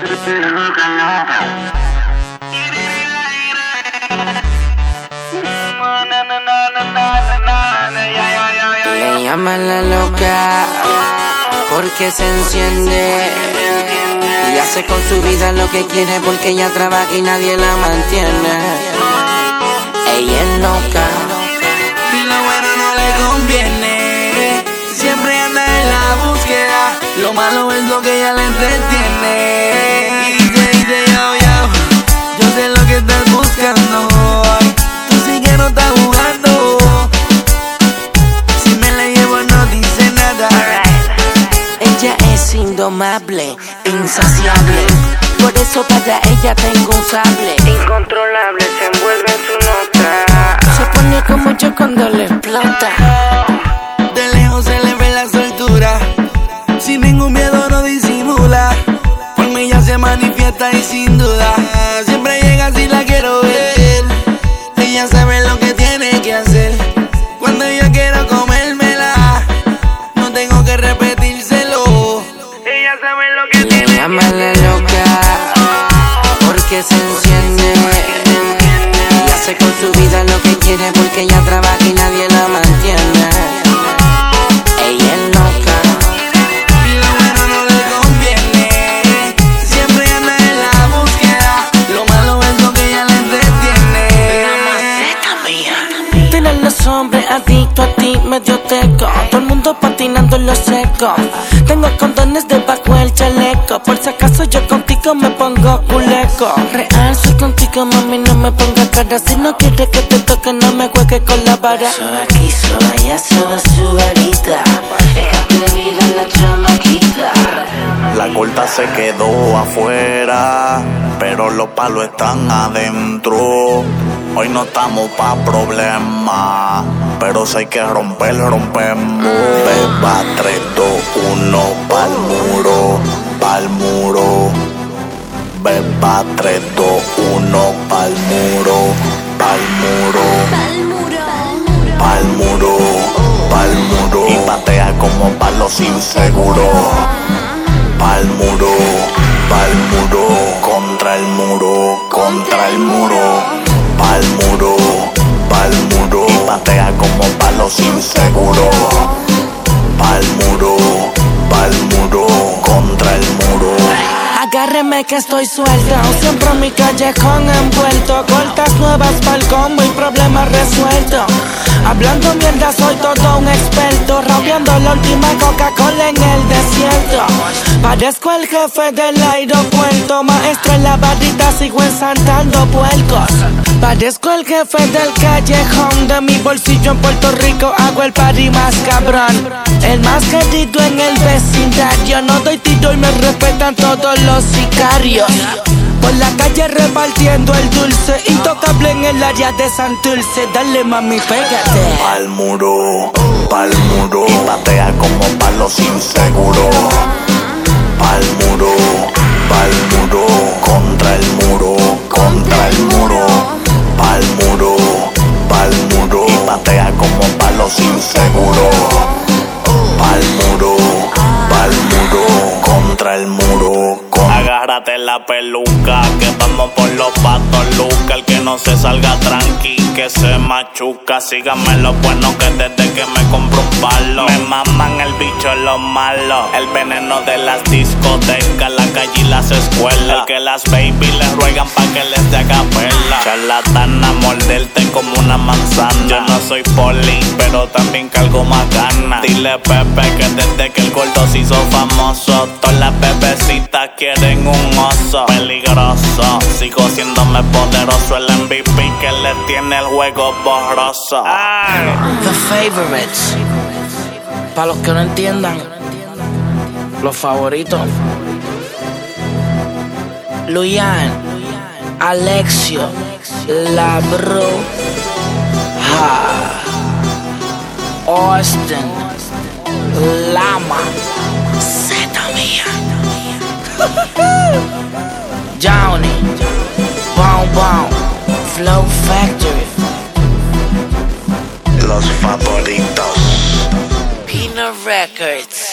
Le llaman la loca porque se enciende y hace con su vida lo que quiere porque ella trabaja y nadie la mantiene. Ella es loca y lo bueno no le conviene. Siempre anda en la búsqueda, lo malo es lo que ella le entretiene. Y dice yo sé lo que estás buscando. Tú sí que no estás jugando. Si me la llevo no dice nada. Ella es indomable, insaciable. Por eso para ella tengo un sable incontrolable, se envuelve en su nota. Se pone como yo cuando le explota. De lejos se le ve la soltura, sin ningún miedo no disimula. Por mí ella se manifiesta y sin duda siempre llega si la quiero ver. Ella sabe lo que tiene que hacer. Cuando yo quiero comérmela, no tengo que repetírselo. Ella sabe lo que tiene que llama la loca porque se enciende y hace con su vida lo que quiere porque ella trabaja y nadie la mantiene. Ella es loca y lo bueno no le conviene. Siempre anda en la búsqueda, lo malo es lo que ella le entretiene. Tienen los hombres adictos a ti, medio teco. Todo el mundo patinando en lo seco. Tengo condones debajo del chaleco. Por si acaso yo contigo me pongo culeco. Real soy contigo, mami, no me ponga cara. Si no quieres que te toque, no me juegue con la vara. Soy aquí, soy allá, soy su varita. Déjate vida la chamaquita. La corta se quedó afuera, pero los palos están adentro. Hoy no estamos pa' problemas, pero si hay que romper, rompemos. Beba 3, 2, 1, pa'l muro, pa'l muro. Beba 3, 2, 1, pa'l muro, pa'l muro. Pa'l muro, pa'l muro. Y patea como palos inseguros. Pa'l muro, contra el muro, contra el muro. Pa'l muro, y patea como palos inseguros. Pa'l muro, contra el muro. Agárreme que estoy suelto, siempre en mi callejón envuelto. Cortas nuevas pa'l combo y problemas resueltos. Hablando mierda soy todo un experto, rapeando la última Coca-Cola en el desierto. Parezco el jefe del aeropuerto, maestro en la varita, sigo ensantando puercos. Parezco el jefe del callejón, de mi bolsillo en Puerto Rico hago el party más cabrón. El más querido en el vecindario, no doy tiro y me respetan todos los sicarios. Por la calle repartiendo el dulce, intocable en el área de Santurce. Dale mami, pégate. Pa'l muro, y patea como palos inseguros. Pa'l muro, contra el muro, contra el muro. Pa'l muro, y patea como palos inseguros. Pa'l muro, contra el muro. Agárrate la peluca, que vamos por los patos, Luca. El que no se salga tranqui, que se machuca. Síganme lo bueno que desde que me compro un palo. Me maman el bicho en lo malo, el veneno de las discotecas, la calle y las escuelas. El que las baby les ruegan pa' que les dé capela. Charlatana, morderte como una manzana. Yo no soy poli, pero también cargo más ganas. Dile Pepe que desde que el gordo se hizo famoso, todas las bebecitas quieren un oso peligroso. Sigo siéndome poderoso, el MVP que le tiene el juego borroso. The favorites, para los que no entiendan, los favoritos: Luyan, Alexio, La Bruja, Austin, Lama, Zetamia, Johnny, Bow Bow, Flow Factory, Los favoritos. Peanut Records.